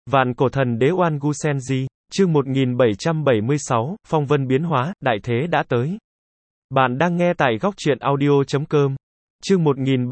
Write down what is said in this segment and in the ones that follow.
Vạn cổ thần đế Oan Gu Senji, chương 1776, phong vân biến hóa, đại thế đã tới. Bạn đang nghe tại góc truyện audio.com. Chương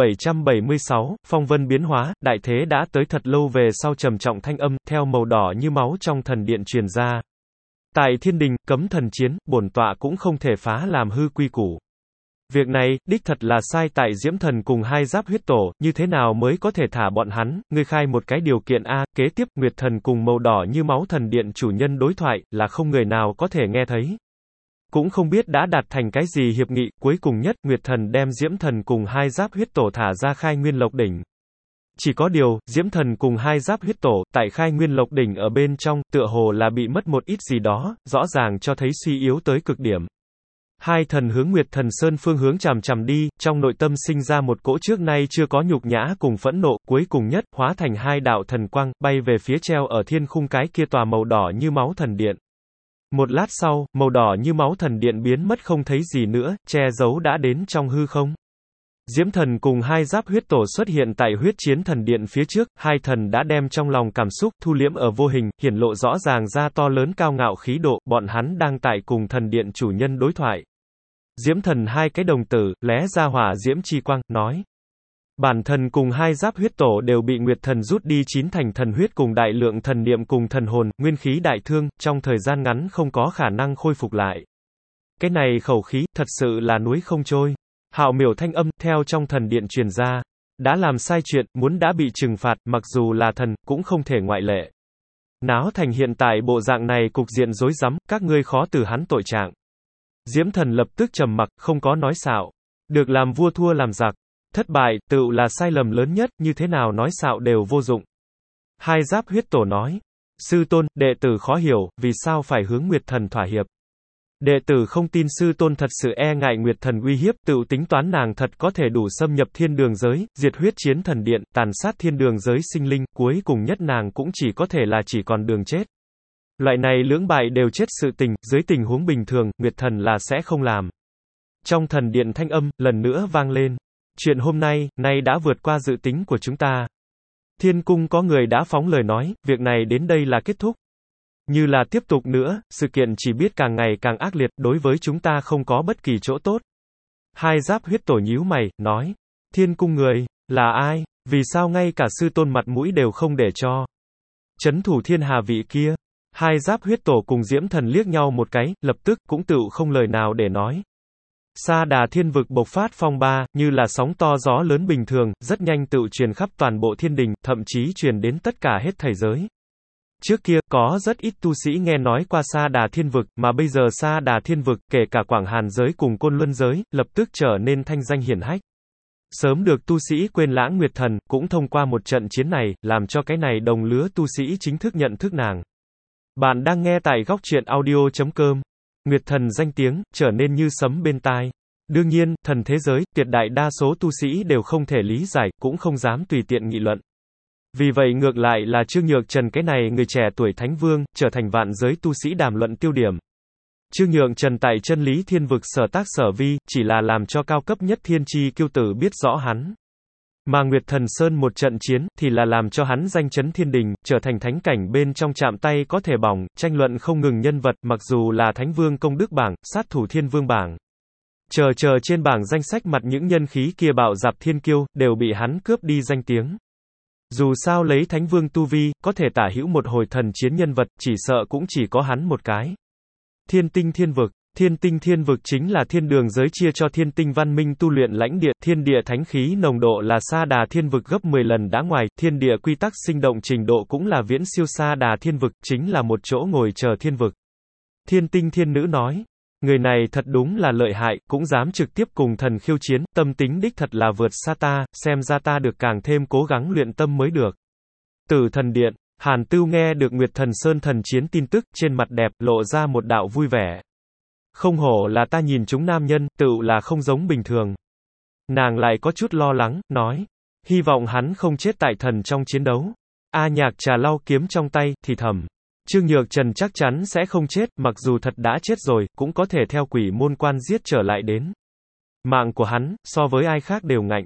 1776, phong vân biến hóa, đại thế đã tới. Thật lâu về sau trầm trọng thanh âm, theo màu đỏ như máu trong thần điện truyền ra. Tại thiên đình, cấm thần chiến, bổn tọa cũng không thể phá làm hư quy củ. Việc này, đích thật là sai tại Diễm Thần cùng hai giáp huyết tổ, như thế nào mới có thể thả bọn hắn, ngươi khai một cái điều kiện A, kế tiếp, Nguyệt Thần cùng màu đỏ như máu thần điện chủ nhân đối thoại, là không người nào có thể nghe thấy. Cũng không biết đã đạt thành cái gì hiệp nghị, cuối cùng nhất, Nguyệt Thần đem Diễm Thần cùng hai giáp huyết tổ thả ra khai nguyên lộc đỉnh. Chỉ có điều, Diễm Thần cùng hai giáp huyết tổ, tại khai nguyên lộc đỉnh ở bên trong, tựa hồ là bị mất một ít gì đó, rõ ràng cho thấy suy yếu tới cực điểm. Hai thần hướng Nguyệt Thần Sơn phương hướng chằm chằm đi, trong nội tâm sinh ra một cỗ trước nay chưa có nhục nhã cùng phẫn nộ, cuối cùng nhất, hóa thành hai đạo thần quang, bay về phía treo ở thiên khung cái kia tòa màu đỏ như máu thần điện. Một lát sau, màu đỏ như máu thần điện biến mất không thấy gì nữa, che giấu đã đến trong hư không. Diễm Thần cùng hai giáp huyết tổ xuất hiện tại huyết chiến thần điện phía trước, hai thần đã đem trong lòng cảm xúc thu liễm ở vô hình, hiển lộ rõ ràng ra to lớn cao ngạo khí độ, bọn hắn đang tại cùng thần điện chủ nhân đối thoại. Diễm Thần hai cái đồng tử, lóe ra hỏa diễm chi quang, nói. Bản thần cùng hai giáp huyết tổ đều bị Nguyệt Thần rút đi 9 thành thần huyết cùng đại lượng thần niệm cùng thần hồn, nguyên khí đại thương, trong thời gian ngắn không có khả năng khôi phục lại. Cái này khẩu khí, thật sự là núi không trôi. Hạo miểu thanh âm, theo trong thần điện truyền ra. Đã làm sai chuyện, muốn đã bị trừng phạt, mặc dù là thần, cũng không thể ngoại lệ. Náo thành hiện tại bộ dạng này cục diện rối rắm, các ngươi khó từ hắn tội trạng. Diễm Thần lập tức trầm mặc, không có nói xạo. Được làm vua thua làm giặc. Thất bại, tựu là sai lầm lớn nhất, như thế nào nói xạo đều vô dụng. Hai giáp huyết tổ nói. Sư tôn, đệ tử khó hiểu, vì sao phải hướng Nguyệt Thần thỏa hiệp. Đệ tử không tin sư tôn thật sự e ngại Nguyệt Thần uy hiếp, tự tính toán nàng thật có thể đủ xâm nhập thiên đường giới, diệt huyết chiến thần điện, tàn sát thiên đường giới sinh linh, cuối cùng nhất nàng cũng chỉ có thể là chỉ còn đường chết. Loại này lưỡng bại đều chết sự tình, dưới tình huống bình thường, Nguyệt Thần là sẽ không làm. Trong thần điện thanh âm, lần nữa vang lên. Chuyện hôm nay, nay đã vượt qua dự tính của chúng ta. Thiên cung có người đã phóng lời nói, việc này đến đây là kết thúc. Như là tiếp tục nữa, sự kiện chỉ biết càng ngày càng ác liệt, đối với chúng ta không có bất kỳ chỗ tốt. Hai giáp huyết tổ nhíu mày, nói. Thiên cung người, là ai? Vì sao ngay cả sư tôn mặt mũi đều không để cho? Chấn thủ thiên hà vị kia. Hai giáp huyết tổ cùng Diễm Thần liếc nhau một cái, lập tức, cũng tựu không lời nào để nói. Sa Đà thiên vực bộc phát phong ba, như là sóng to gió lớn bình thường, rất nhanh tựu truyền khắp toàn bộ thiên đình, thậm chí truyền đến tất cả hết thảy giới. Trước kia, có rất ít tu sĩ nghe nói qua Sa Đà thiên vực, mà bây giờ Sa Đà thiên vực, kể cả Quảng Hàn giới cùng Côn Luân giới, lập tức trở nên thanh danh hiển hách. Sớm được tu sĩ quên lãng Nguyệt Thần, cũng thông qua một trận chiến này, làm cho cái này đồng lứa tu sĩ chính thức nhận thức nàng. Bạn đang nghe tại góc truyện audio.com. Nguyệt Thần danh tiếng, trở nên như sấm bên tai. Đương nhiên, thần thế giới, tuyệt đại đa số tu sĩ đều không thể lý giải, cũng không dám tùy tiện nghị luận. Vì vậy ngược lại là Trương Nhược Trần cái này người trẻ tuổi thánh vương, trở thành vạn giới tu sĩ đàm luận tiêu điểm. Trương Nhược Trần tại chân lý thiên vực sở tác sở vi, chỉ là làm cho cao cấp nhất thiên chi kiêu tử biết rõ hắn. Mà Nguyệt Thần Sơn một trận chiến, thì là làm cho hắn danh chấn thiên đình, trở thành thánh cảnh bên trong chạm tay có thể bỏng, tranh luận không ngừng nhân vật, mặc dù là Thánh Vương công đức bảng, sát thủ thiên vương bảng. Chờ trên bảng danh sách mặt những nhân khí kia bạo dạp thiên kiêu, đều bị hắn cướp đi danh tiếng. Dù sao lấy Thánh Vương tu vi, có thể tả hữu một hồi thần chiến nhân vật, chỉ sợ cũng chỉ có hắn một cái. Thiên tinh thiên vực. Thiên tinh thiên vực chính là thiên đường giới chia cho thiên tinh văn minh tu luyện lãnh địa, thiên địa thánh khí nồng độ là Sa Đà thiên vực gấp 10 lần đã ngoài, thiên địa quy tắc sinh động trình độ cũng là viễn siêu Sa Đà thiên vực, chính là một chỗ ngồi chờ thiên vực. Thiên tinh thiên nữ nói, người này thật đúng là lợi hại, cũng dám trực tiếp cùng thần khiêu chiến, tâm tính đích thật là vượt xa ta, xem ra ta được càng thêm cố gắng luyện tâm mới được. Tử thần điện, Hàn Tưu nghe được Nguyệt Thần Sơn thần chiến tin tức, trên mặt đẹp, lộ ra một đạo vui vẻ. Không hổ là ta nhìn chúng nam nhân, tựu là không giống bình thường. Nàng lại có chút lo lắng, nói. Hy vọng hắn không chết tại thần trong chiến đấu. A Nhạc trà lau kiếm trong tay, thì thầm. Trương Nhược Trần chắc chắn sẽ không chết, mặc dù thật đã chết rồi, cũng có thể theo quỷ môn quan giết trở lại đến. Mạng của hắn, so với ai khác đều ngạnh.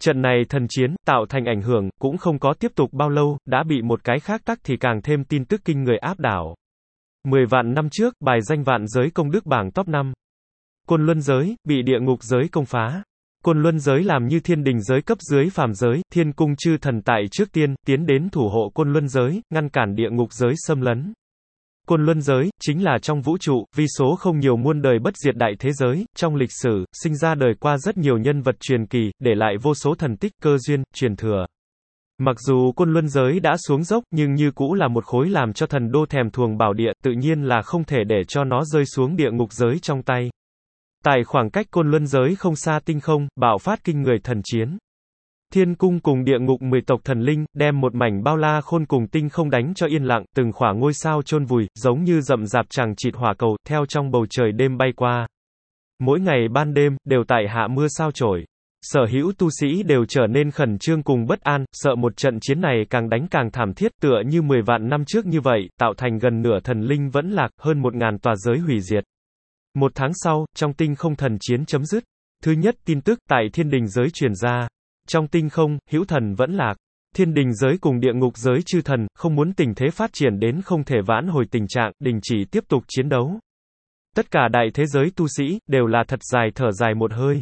Trận này thần chiến, tạo thành ảnh hưởng, cũng không có tiếp tục bao lâu, đã bị một cái khác tắc thì càng thêm tin tức kinh người áp đảo. 10 vạn năm trước, bài danh vạn giới công đức bảng top 5. Côn Luân giới, bị địa ngục giới công phá. Côn Luân giới làm như thiên đình giới cấp dưới phàm giới, thiên cung chư thần tại trước tiên, tiến đến thủ hộ Côn Luân giới, ngăn cản địa ngục giới xâm lấn. Côn Luân giới, chính là trong vũ trụ, vi số không nhiều muôn đời bất diệt đại thế giới, trong lịch sử, sinh ra đời qua rất nhiều nhân vật truyền kỳ, để lại vô số thần tích, cơ duyên, truyền thừa. Mặc dù Côn Luân giới đã xuống dốc, nhưng như cũ là một khối làm cho thần đô thèm thuồng bảo địa, tự nhiên là không thể để cho nó rơi xuống địa ngục giới trong tay. Tại khoảng cách Côn Luân giới không xa tinh không, bạo phát kinh người thần chiến. Thiên cung cùng địa ngục 10 tộc thần linh, đem một mảnh bao la khôn cùng tinh không đánh cho yên lặng, từng khỏa ngôi sao chôn vùi, giống như rậm rạp chằng chịt hỏa cầu, theo trong bầu trời đêm bay qua. Mỗi ngày ban đêm, đều tại hạ mưa sao chổi. Sở hữu tu sĩ đều trở nên khẩn trương cùng bất an, sợ một trận chiến này càng đánh càng thảm thiết, tựa như 10 vạn năm trước như vậy, tạo thành gần nửa thần linh vẫn lạc, hơn 1000 tòa giới hủy diệt. Một tháng sau, trong tinh không thần chiến chấm dứt. Thứ nhất tin tức tại thiên đình giới truyền ra. Trong tinh không, hữu thần vẫn lạc. Thiên đình giới cùng địa ngục giới chư thần, không muốn tình thế phát triển đến không thể vãn hồi tình trạng, đình chỉ tiếp tục chiến đấu. Tất cả đại thế giới tu sĩ, đều là thật dài thở dài một hơi.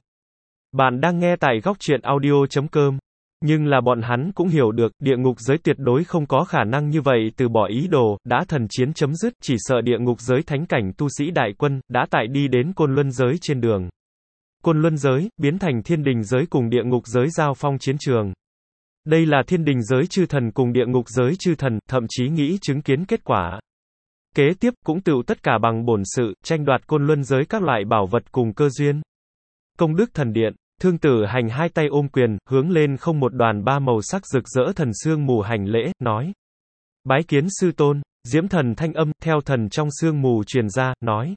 Bạn đang nghe tại góc truyện audio.com. Nhưng là bọn hắn cũng hiểu được, địa ngục giới tuyệt đối không có khả năng như vậy từ bỏ ý đồ, đã thần chiến chấm dứt, chỉ sợ địa ngục giới thánh cảnh tu sĩ đại quân, đã tại đi đến Côn Luân giới trên đường. Côn Luân giới, biến thành thiên đình giới cùng địa ngục giới giao phong chiến trường. Đây là thiên đình giới chư thần cùng địa ngục giới chư thần, thậm chí nghĩ chứng kiến kết quả. Kế tiếp, cũng tựu tất cả bằng bổn sự, tranh đoạt Côn Luân giới các loại bảo vật cùng cơ duyên. Công đức thần điện. Thương Tử Hành hai tay ôm quyền, hướng lên không một đoàn ba màu sắc rực rỡ thần sương mù hành lễ, nói. Bái kiến sư tôn. Diễm thần thanh âm, theo thần trong sương mù truyền ra, nói.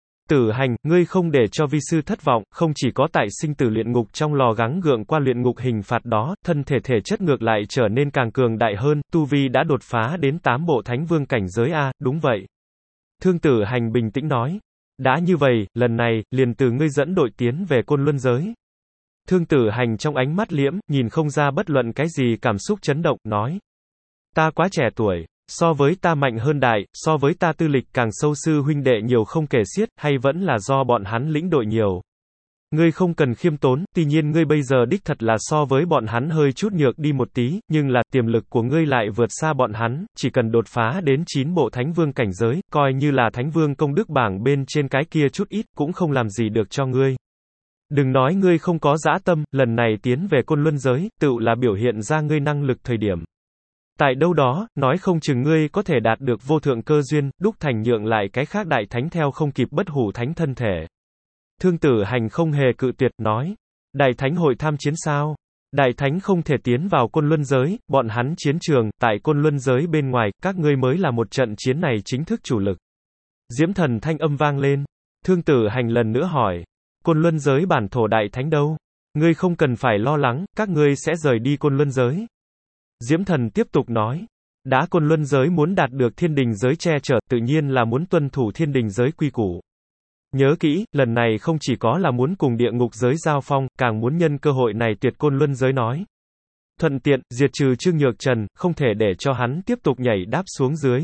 Tử Hành, ngươi không để cho vi sư thất vọng, không chỉ có tại sinh tử luyện ngục trong lò gắng gượng qua luyện ngục hình phạt đó, thân thể thể chất ngược lại trở nên càng cường đại hơn, tu vi đã đột phá đến 8 bộ thánh vương cảnh giới a, đúng vậy. Thương Tử Hành bình tĩnh nói. Đã như vậy, lần này, liền từ ngươi dẫn đội tiến về Côn Luân giới. Thương Tử Hành trong ánh mắt liễm, nhìn không ra bất luận cái gì cảm xúc chấn động, nói. Ta quá trẻ tuổi, so với ta mạnh hơn đại, so với ta tư lịch càng sâu sư huynh đệ nhiều không kể xiết, hay vẫn là do bọn hắn lĩnh đội nhiều. Ngươi không cần khiêm tốn, tuy nhiên ngươi bây giờ đích thật là so với bọn hắn hơi chút nhược đi một tí, nhưng là tiềm lực của ngươi lại vượt xa bọn hắn, chỉ cần đột phá đến 9 bộ thánh vương cảnh giới, coi như là thánh vương công đức bảng bên trên cái kia chút ít, cũng không làm gì được cho ngươi. Đừng nói ngươi không có dã tâm, lần này tiến về Côn Luân giới, tựu là biểu hiện ra ngươi năng lực thời điểm. Tại đâu đó, nói không chừng ngươi có thể đạt được vô thượng cơ duyên, đúc thành nhượng lại cái khác đại thánh theo không kịp bất hủ thánh thân thể. Thương Tử Hành không hề cự tuyệt, nói. Đại thánh hội tham chiến sao? Đại thánh không thể tiến vào Côn Luân giới, bọn hắn chiến trường, tại Côn Luân giới bên ngoài, các ngươi mới là một trận chiến này chính thức chủ lực. Diễm thần thanh âm vang lên. Thương Tử Hành lần nữa hỏi. Côn Luân giới bản thổ đại thánh đâu? Ngươi không cần phải lo lắng, các ngươi sẽ rời đi Côn Luân giới. Diễm thần tiếp tục nói. Đã Côn Luân giới muốn đạt được thiên đình giới che chở, tự nhiên là muốn tuân thủ thiên đình giới quy củ. Nhớ kỹ, lần này không chỉ có là muốn cùng địa ngục giới giao phong, càng muốn nhân cơ hội này tuyệt Côn Luân giới nói. Thuận tiện, diệt trừ Trương Nhược Trần, không thể để cho hắn tiếp tục nhảy đáp xuống dưới.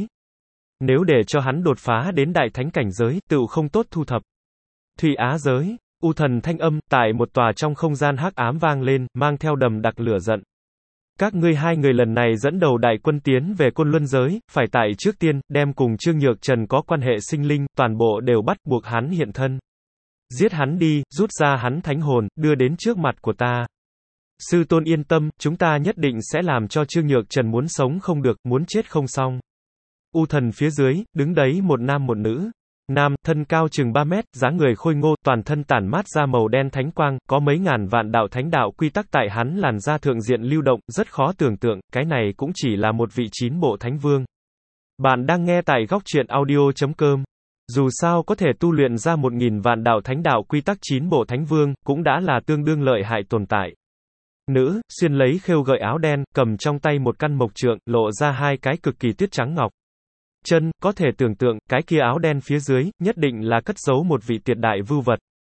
Nếu để cho hắn đột phá đến đại thánh cảnh giới, tựu không tốt thu thập. Thủy Á giới, U thần thanh âm, tại một tòa trong không gian hắc ám vang lên, mang theo đầm đặc lửa giận. Các ngươi hai người lần này dẫn đầu đại quân tiến về Côn Luân giới, phải tại trước tiên, đem cùng Trương Nhược Trần có quan hệ sinh linh, toàn bộ đều bắt buộc hắn hiện thân. Giết hắn đi, rút ra hắn thánh hồn, đưa đến trước mặt của ta. Sư tôn yên tâm, chúng ta nhất định sẽ làm cho Trương Nhược Trần muốn sống không được, muốn chết không xong. U thần phía dưới, đứng đấy một nam một nữ. Nam, thân cao chừng 3 mét, dáng người khôi ngô, toàn thân tản mát ra màu đen thánh quang, có mấy ngàn vạn đạo thánh đạo quy tắc tại hắn làn da thượng diện lưu động, rất khó tưởng tượng, cái này cũng chỉ là một vị 9 bộ thánh vương. Bạn đang nghe tại góc truyện audio.com. Dù sao có thể tu luyện ra 1000 vạn đạo thánh đạo quy tắc 9 bộ thánh vương, cũng đã là tương đương lợi hại tồn tại. Nữ, xuyên lấy khêu gợi áo đen, cầm trong tay một căn mộc trượng, lộ ra hai cái cực kỳ tuyết trắng ngọc. Chân, có thể tưởng tượng, cái kia áo đen phía dưới, nhất định là cất giấu một vị tuyệt đại vưu vật.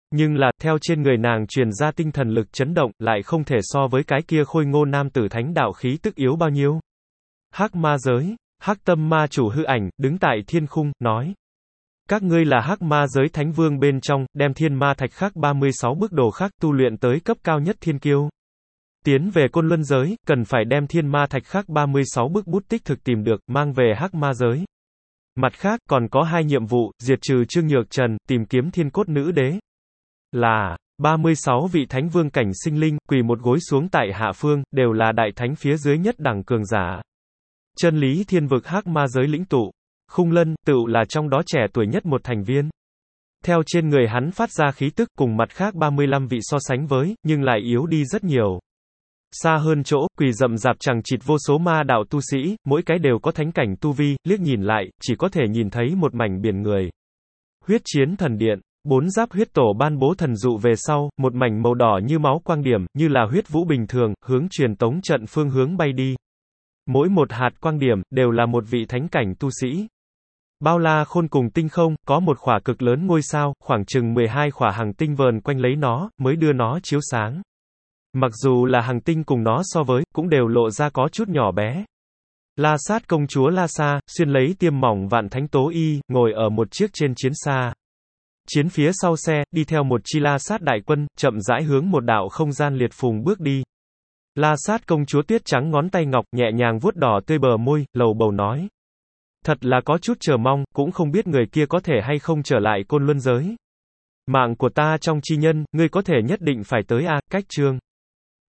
Nhưng là, theo trên người nàng truyền ra tinh thần lực chấn động, lại không thể so với cái kia khôi ngô nam tử thánh đạo khí tức yếu bao nhiêu. Hắc ma giới, Hắc tâm ma chủ hư ảnh, đứng tại thiên khung, nói. Các ngươi là Hắc ma giới thánh vương bên trong, đem thiên ma thạch khắc 36 bức đồ khắc tu luyện tới cấp cao nhất thiên kiêu. Tiến về Côn Luân giới, cần phải đem thiên ma thạch khắc 36 bức bút tích thực tìm được, mang về Hắc ma giới. Mặt khác, còn có 2 nhiệm vụ, diệt trừ Trương Nhược Trần, tìm kiếm thiên cốt nữ đế. Là 36 vị thánh vương cảnh sinh linh, quỳ một gối xuống tại hạ phương, đều là đại thánh phía dưới nhất đẳng cường giả. Chân lý thiên vực Hắc ma giới lĩnh tụ. Khung Lân, tựu là trong đó trẻ tuổi nhất một thành viên. Theo trên người hắn phát ra khí tức cùng mặt khác 35 vị so sánh với, nhưng lại yếu đi rất nhiều. Xa hơn chỗ, quỳ rậm rạp chằng chịt vô số ma đạo tu sĩ, mỗi cái đều có thánh cảnh tu vi, liếc nhìn lại, chỉ có thể nhìn thấy một mảnh biển người. Huyết chiến thần điện. 4 giáp huyết tổ ban bố thần dụ về sau, một mảnh màu đỏ như máu quang điểm, như là huyết vũ bình thường, hướng truyền tống trận phương hướng bay đi. Mỗi một hạt quang điểm, đều là một vị thánh cảnh tu sĩ. Bao la khôn cùng tinh không, có một khỏa cực lớn ngôi sao, khoảng chừng 12 khỏa hành tinh vờn quanh lấy nó, mới đưa nó chiếu sáng. Mặc dù là hành tinh cùng nó so với, cũng đều lộ ra có chút nhỏ bé. La Sát công chúa La Sa, xuyên lấy tiêm mỏng vạn thánh tố y, ngồi ở một chiếc trên chiến xa. Chiến phía sau xe, đi theo một chi La Sát đại quân, chậm rãi hướng một đạo không gian liệt phùng bước đi. La Sát công chúa tuyết trắng ngón tay ngọc, nhẹ nhàng vuốt đỏ tươi bờ môi, lầu bầu nói. Thật là có chút chờ mong, cũng không biết người kia có thể hay không trở lại Côn Luân giới. Mạng của ta trong chi nhân, ngươi có thể nhất định phải tới a, cách chương.